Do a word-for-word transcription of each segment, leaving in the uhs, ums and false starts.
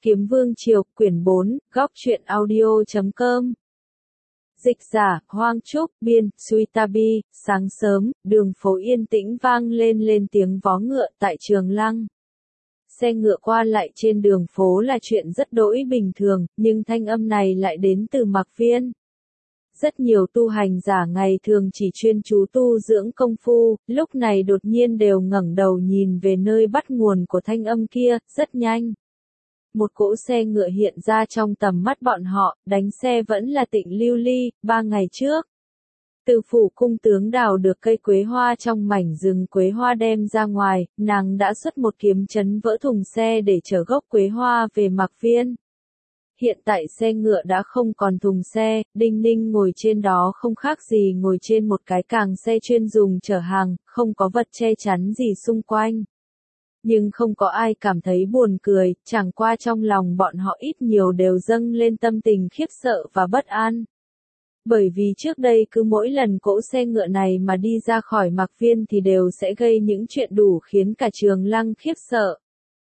Kiếm Vương Triều, quyển bốn, góc truyện audio chấm com. Dịch giả, Hoang Trúc, biên, Suitabi, sáng sớm, đường phố yên tĩnh vang lên lên tiếng vó ngựa tại Trường Lăng. Xe ngựa qua lại trên đường phố là chuyện rất đỗi bình thường, nhưng thanh âm này lại đến từ Mạc Viên. Rất nhiều tu hành giả ngày thường chỉ chuyên chú tu dưỡng công phu, lúc này đột nhiên đều ngẩng đầu nhìn về nơi bắt nguồn của thanh âm kia, rất nhanh. Một cỗ xe ngựa hiện ra trong tầm mắt bọn họ, đánh xe vẫn là Tịnh Lưu Ly, ba ngày trước. Từ phủ cung tướng đào được cây quế hoa trong mảnh rừng quế hoa đem ra ngoài, nàng đã xuất một kiếm chấn vỡ thùng xe để chở gốc quế hoa về Mạc Viên. Hiện tại xe ngựa đã không còn thùng xe, Đinh Ninh ngồi trên đó không khác gì ngồi trên một cái càng xe chuyên dùng chở hàng, không có vật che chắn gì xung quanh. Nhưng không có ai cảm thấy buồn cười, chẳng qua trong lòng bọn họ ít nhiều đều dâng lên tâm tình khiếp sợ và bất an. Bởi vì trước đây cứ mỗi lần cỗ xe ngựa này mà đi ra khỏi Mạc Viên thì đều sẽ gây những chuyện đủ khiến cả Trường Lăng khiếp sợ.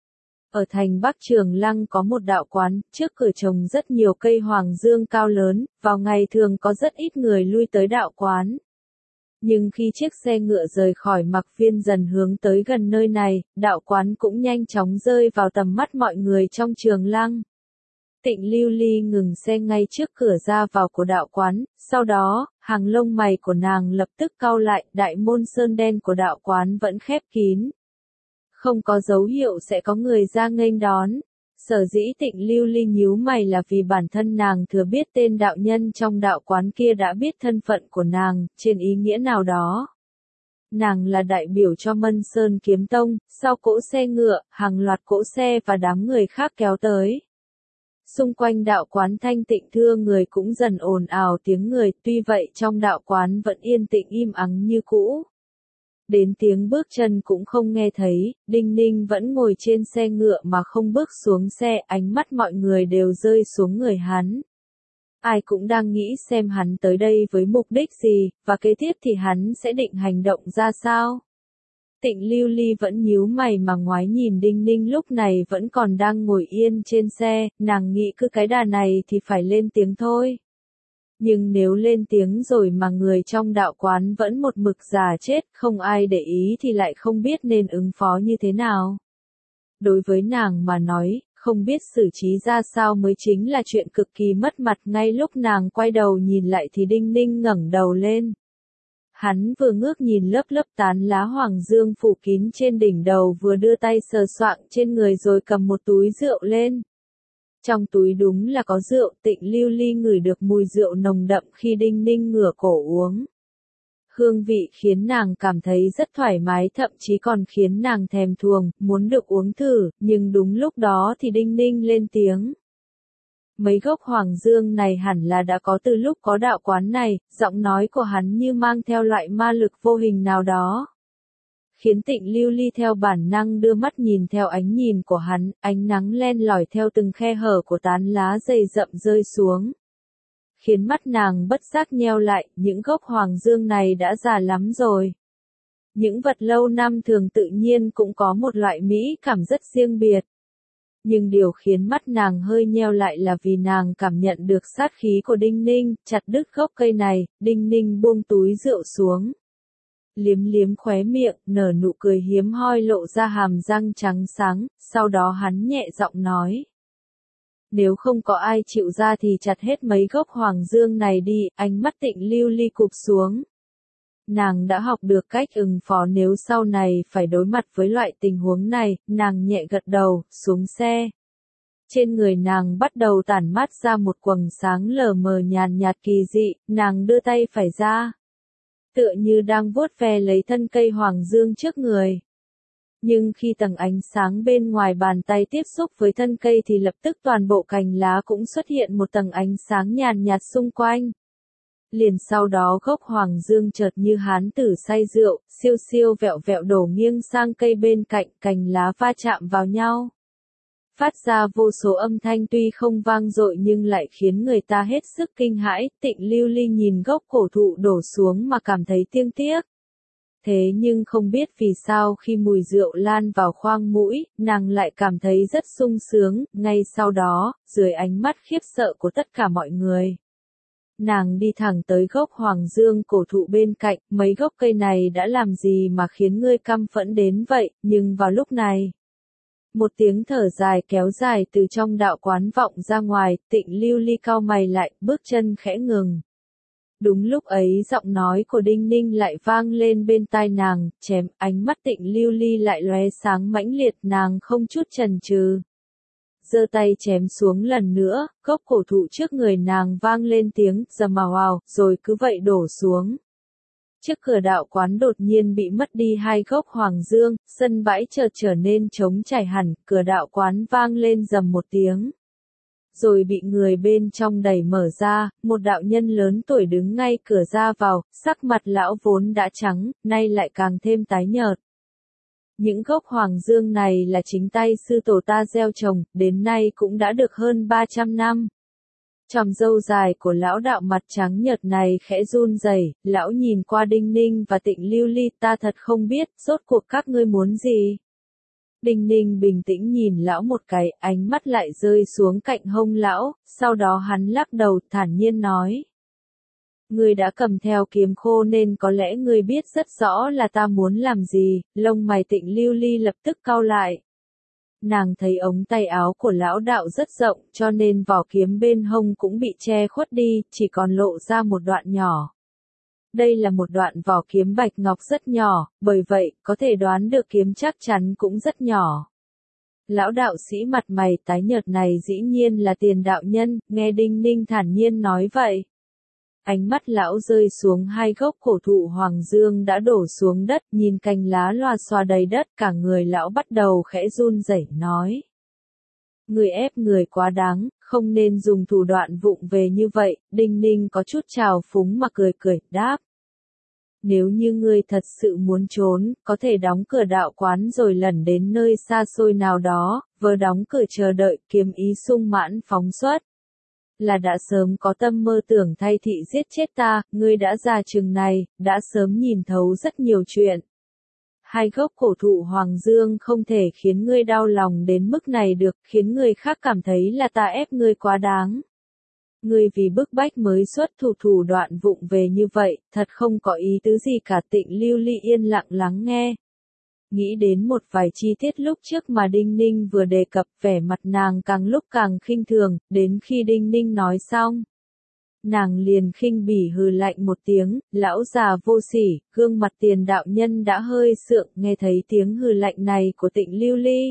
Ở thành Bắc Trường Lăng có một đạo quán, trước cửa trồng rất nhiều cây hoàng dương cao lớn, vào ngày thường có rất ít người lui tới đạo quán. Nhưng khi chiếc xe ngựa rời khỏi Mạc Viên dần hướng tới gần nơi này, đạo quán cũng nhanh chóng rơi vào tầm mắt mọi người trong Trường Lăng. Tịnh Lưu Ly ngừng xe ngay trước cửa ra vào của đạo quán, sau đó, hàng lông mày của nàng lập tức cau lại, đại môn sơn đen của đạo quán vẫn khép kín. Không có dấu hiệu sẽ có người ra nghênh đón. Sở dĩ Tịnh Lưu Ly nhíu mày là vì bản thân nàng thừa biết tên đạo nhân trong đạo quán kia đã biết thân phận của nàng, trên ý nghĩa nào đó. Nàng là đại biểu cho Mân Sơn Kiếm Tông, sau cỗ xe ngựa, hàng loạt cỗ xe và đám người khác kéo tới. Xung quanh đạo quán thanh tịnh thưa người cũng dần ồn ào tiếng người, tuy vậy trong đạo quán vẫn yên tĩnh im ắng như cũ. Đến tiếng bước chân cũng không nghe thấy, Đinh Ninh vẫn ngồi trên xe ngựa mà không bước xuống xe, ánh mắt mọi người đều rơi xuống người hắn. Ai cũng đang nghĩ xem hắn tới đây với mục đích gì, và kế tiếp thì hắn sẽ định hành động ra sao. Tịnh Lưu Ly vẫn nhíu mày mà ngoái nhìn Đinh Ninh lúc này vẫn còn đang ngồi yên trên xe, nàng nghĩ cứ cái đà này thì phải lên tiếng thôi. Nhưng nếu lên tiếng rồi mà người trong đạo quán vẫn một mực già chết, không ai để ý thì lại không biết nên ứng phó như thế nào. Đối với nàng mà nói, không biết xử trí ra sao mới chính là chuyện cực kỳ mất mặt. Ngay lúc nàng quay đầu nhìn lại thì Đinh Ninh ngẩng đầu lên. Hắn vừa ngước nhìn lớp lớp tán lá hoàng dương phủ kín trên đỉnh đầu vừa đưa tay sờ soạng trên người rồi cầm một túi rượu lên. Trong túi đúng là có rượu, Tịnh Lưu Ly ngửi được mùi rượu nồng đậm khi Đinh Ninh ngửa cổ uống. Hương vị khiến nàng cảm thấy rất thoải mái, thậm chí còn khiến nàng thèm thuồng, muốn được uống thử, nhưng đúng lúc đó thì Đinh Ninh lên tiếng. Mấy gốc hoàng dương này hẳn là đã có từ lúc có đạo quán này, giọng nói của hắn như mang theo loại ma lực vô hình nào đó. Khiến Tịnh Lưu Ly theo bản năng đưa mắt nhìn theo ánh nhìn của hắn, ánh nắng len lỏi theo từng khe hở của tán lá dày rậm rơi xuống. Khiến mắt nàng bất giác nheo lại, những gốc hoàng dương này đã già lắm rồi. Những vật lâu năm thường tự nhiên cũng có một loại mỹ cảm rất riêng biệt. Nhưng điều khiến mắt nàng hơi nheo lại là vì nàng cảm nhận được sát khí của Đinh Ninh, chặt đứt gốc cây này, Đinh Ninh buông túi rượu xuống. Liếm liếm khóe miệng, nở nụ cười hiếm hoi lộ ra hàm răng trắng sáng, sau đó hắn nhẹ giọng nói. Nếu không có ai chịu ra thì chặt hết mấy gốc hoàng dương này đi, ánh mắt Tịnh Lưu Ly cụp xuống. Nàng đã học được cách ứng phó nếu sau này phải đối mặt với loại tình huống này, nàng nhẹ gật đầu, xuống xe. Trên người nàng bắt đầu tản mát ra một quầng sáng lờ mờ nhàn nhạt kỳ dị, nàng đưa tay phải ra. Tựa như đang vuốt ve lấy thân cây hoàng dương trước người. Nhưng khi tầng ánh sáng bên ngoài bàn tay tiếp xúc với thân cây thì lập tức toàn bộ cành lá cũng xuất hiện một tầng ánh sáng nhàn nhạt xung quanh. Liền sau đó gốc hoàng dương chợt như hán tử say rượu, siêu siêu vẹo vẹo đổ nghiêng sang cây bên cạnh, cành lá va chạm vào nhau. Phát ra vô số âm thanh tuy không vang dội nhưng lại khiến người ta hết sức kinh hãi. Tịnh Lưu Ly nhìn gốc cổ thụ đổ xuống mà cảm thấy tiếc tiếc. Thế nhưng không biết vì sao khi mùi rượu lan vào khoang mũi, nàng lại cảm thấy rất sung sướng, ngay sau đó, dưới ánh mắt khiếp sợ của tất cả mọi người. Nàng đi thẳng tới gốc hoàng dương cổ thụ bên cạnh, mấy gốc cây này đã làm gì mà khiến ngươi căm phẫn đến vậy, nhưng vào lúc này. Một tiếng thở dài kéo dài từ trong đạo quán vọng ra ngoài, Tịnh Lưu Ly cau mày lại, bước chân khẽ ngừng. Đúng lúc ấy giọng nói của Đinh Ninh lại vang lên bên tai nàng, chém, ánh mắt Tịnh Lưu Ly lại lóe sáng mãnh liệt, nàng không chút chần chừ. Giơ tay chém xuống lần nữa, gốc cổ thụ trước người nàng vang lên tiếng rầm ào ào, rồi cứ vậy đổ xuống. Trước cửa đạo quán đột nhiên bị mất đi hai gốc hoàng dương, sân bãi chợt trở nên trống trải hẳn, cửa đạo quán vang lên rầm một tiếng. Rồi bị người bên trong đẩy mở ra, một đạo nhân lớn tuổi đứng ngay cửa ra vào, sắc mặt lão vốn đã trắng, nay lại càng thêm tái nhợt. Những gốc hoàng dương này là chính tay sư tổ ta gieo trồng, đến nay cũng đã được hơn ba trăm năm. Chòm râu dài của lão đạo mặt trắng nhợt này khẽ run rẩy, lão nhìn qua Đinh Ninh và Tịnh Lưu Ly, ta thật không biết, rốt cuộc các ngươi muốn gì. Đinh Ninh bình tĩnh nhìn lão một cái, ánh mắt lại rơi xuống cạnh hông lão, sau đó hắn lắc đầu thản nhiên nói. Ngươi đã cầm theo kiếm khô nên có lẽ ngươi biết rất rõ là ta muốn làm gì, lông mày Tịnh Lưu Ly lập tức cau lại. Nàng thấy ống tay áo của lão đạo rất rộng, cho nên vỏ kiếm bên hông cũng bị che khuất đi, chỉ còn lộ ra một đoạn nhỏ. Đây là một đoạn vỏ kiếm bạch ngọc rất nhỏ, bởi vậy, có thể đoán được kiếm chắc chắn cũng rất nhỏ. Lão đạo sĩ mặt mày tái nhợt này dĩ nhiên là Tiền đạo nhân, nghe Đinh Ninh thản nhiên nói vậy. Ánh mắt lão rơi xuống hai gốc cổ thụ hoàng dương đã đổ xuống đất, nhìn cành lá loà xoa đầy đất, cả người lão bắt đầu khẽ run rẩy nói. Người ép người quá đáng, không nên dùng thủ đoạn vụng về như vậy, Đinh Ninh có chút trào phúng mà cười cười, đáp. Nếu như ngươi thật sự muốn trốn, có thể đóng cửa đạo quán rồi lẩn đến nơi xa xôi nào đó, vừa đóng cửa chờ đợi, kiếm ý sung mãn phóng xuất. Là đã sớm có tâm mơ tưởng thay thị giết chết ta, ngươi đã già chừng này, đã sớm nhìn thấu rất nhiều chuyện. Hai gốc cổ thụ hoàng dương không thể khiến ngươi đau lòng đến mức này được, khiến người khác cảm thấy là ta ép ngươi quá đáng. Ngươi vì bức bách mới xuất thủ thủ đoạn vụng về như vậy, thật không có ý tứ gì cả. Tịnh Lưu Ly yên lặng lắng nghe. Nghĩ đến một vài chi tiết lúc trước mà Đinh Ninh vừa đề cập, vẻ mặt nàng càng lúc càng khinh thường, đến khi Đinh Ninh nói xong. Nàng liền khinh bỉ hừ lạnh một tiếng, lão già vô sỉ, gương mặt Tiền đạo nhân đã hơi sượng, nghe thấy tiếng hừ lạnh này của Tịnh Lưu Ly.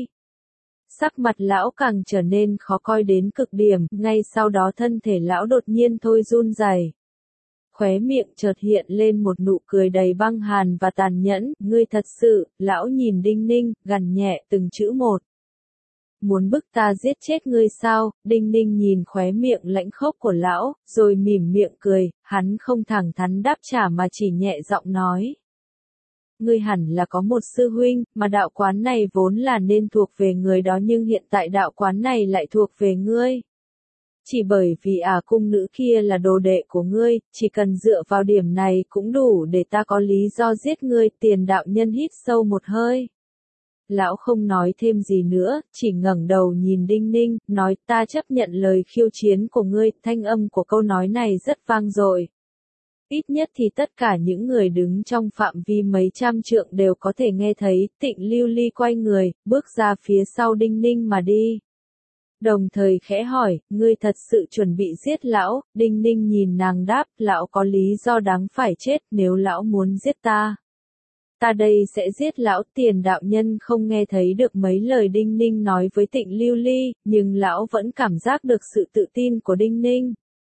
Sắc mặt lão càng trở nên khó coi đến cực điểm, ngay sau đó thân thể lão đột nhiên thôi run rẩy. Khóe miệng chợt hiện lên một nụ cười đầy băng hàn và tàn nhẫn, ngươi thật sự, lão nhìn Đinh Ninh, gằn nhẹ từng chữ một. Muốn bức ta giết chết ngươi sao? Đinh Ninh nhìn khóe miệng lãnh khốc của lão, rồi mỉm miệng cười, hắn không thẳng thắn đáp trả mà chỉ nhẹ giọng nói. Ngươi hẳn là có một sư huynh, mà đạo quán này vốn là nên thuộc về người đó nhưng hiện tại đạo quán này lại thuộc về ngươi. Chỉ bởi vì ả cung nữ kia là đồ đệ của ngươi, chỉ cần dựa vào điểm này cũng đủ để ta có lý do giết ngươi. Tiền đạo nhân hít sâu một hơi. Lão không nói thêm gì nữa, chỉ ngẩng đầu nhìn Đinh Ninh, nói ta chấp nhận lời khiêu chiến của ngươi. Thanh âm của câu nói này rất vang dội. Ít nhất thì tất cả những người đứng trong phạm vi mấy trăm trượng đều có thể nghe thấy. Tịnh Lưu Ly quay người, bước ra phía sau Đinh Ninh mà đi. Đồng thời khẽ hỏi, ngươi thật sự chuẩn bị giết lão? Đinh Ninh nhìn nàng đáp, lão có lý do đáng phải chết, nếu lão muốn giết ta. Ta đây sẽ giết lão. Tiền đạo nhân không nghe thấy được mấy lời Đinh Ninh nói với Tịnh Lưu Ly, nhưng lão vẫn cảm giác được sự tự tin của Đinh Ninh.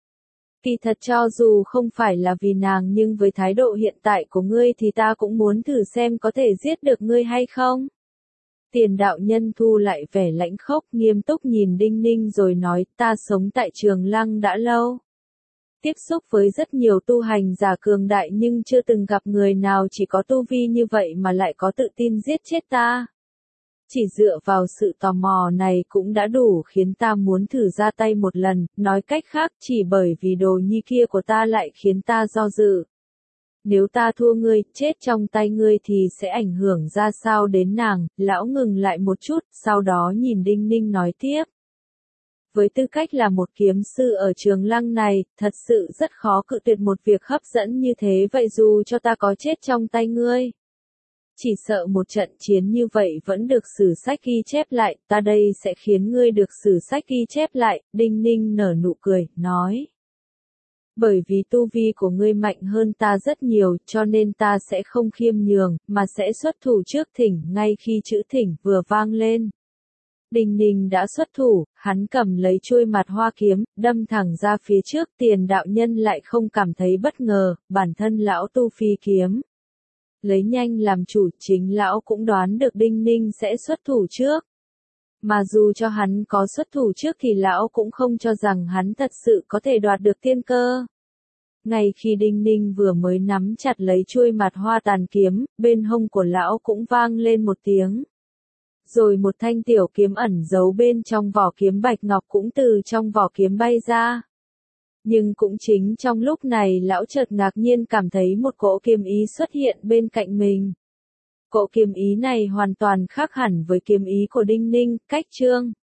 Kỳ thật cho dù không phải là vì nàng nhưng với thái độ hiện tại của ngươi thì ta cũng muốn thử xem có thể giết được ngươi hay không. Tiền đạo nhân thu lại vẻ lãnh khốc, nghiêm túc nhìn Đinh Ninh rồi nói, ta sống tại Trường Lăng đã lâu. Tiếp xúc với rất nhiều tu hành giả cường đại nhưng chưa từng gặp người nào chỉ có tu vi như vậy mà lại có tự tin giết chết ta. Chỉ dựa vào sự tò mò này cũng đã đủ khiến ta muốn thử ra tay một lần, nói cách khác chỉ bởi vì đồ nhi kia của ta lại khiến ta do dự. Nếu ta thua ngươi, chết trong tay ngươi thì sẽ ảnh hưởng ra sao đến nàng, lão ngừng lại một chút, sau đó nhìn Đinh Ninh nói tiếp. Với tư cách là một kiếm sư ở Trường Lăng này, thật sự rất khó cự tuyệt một việc hấp dẫn như thế vậy dù cho ta có chết trong tay ngươi. Chỉ sợ một trận chiến như vậy vẫn được sử sách ghi chép lại, ta đây sẽ khiến ngươi được sử sách ghi chép lại, Đinh Ninh nở nụ cười, nói. Bởi vì tu vi của ngươi mạnh hơn ta rất nhiều, cho nên ta sẽ không khiêm nhường, mà sẽ xuất thủ trước thỉnh, ngay khi chữ thỉnh vừa vang lên. Đinh Ninh đã xuất thủ, hắn cầm lấy chuôi mặt hoa kiếm, đâm thẳng ra phía trước, Tiền đạo nhân lại không cảm thấy bất ngờ, bản thân lão tu phi kiếm. Lấy nhanh làm chủ, chính lão cũng đoán được Đinh Ninh sẽ xuất thủ trước. Mà dù cho hắn có xuất thủ trước thì lão cũng không cho rằng hắn thật sự có thể đoạt được tiên cơ. Ngay khi Đinh Ninh vừa mới nắm chặt lấy chuôi mặt hoa tàn kiếm, bên hông của lão cũng vang lên một tiếng. Rồi một thanh tiểu kiếm ẩn giấu bên trong vỏ kiếm bạch ngọc cũng từ trong vỏ kiếm bay ra. Nhưng cũng chính trong lúc này lão chợt ngạc nhiên cảm thấy một cỗ kiếm ý xuất hiện bên cạnh mình. Cỗ kiếm ý này hoàn toàn khác hẳn với kiếm ý của Đinh Ninh, cách chương.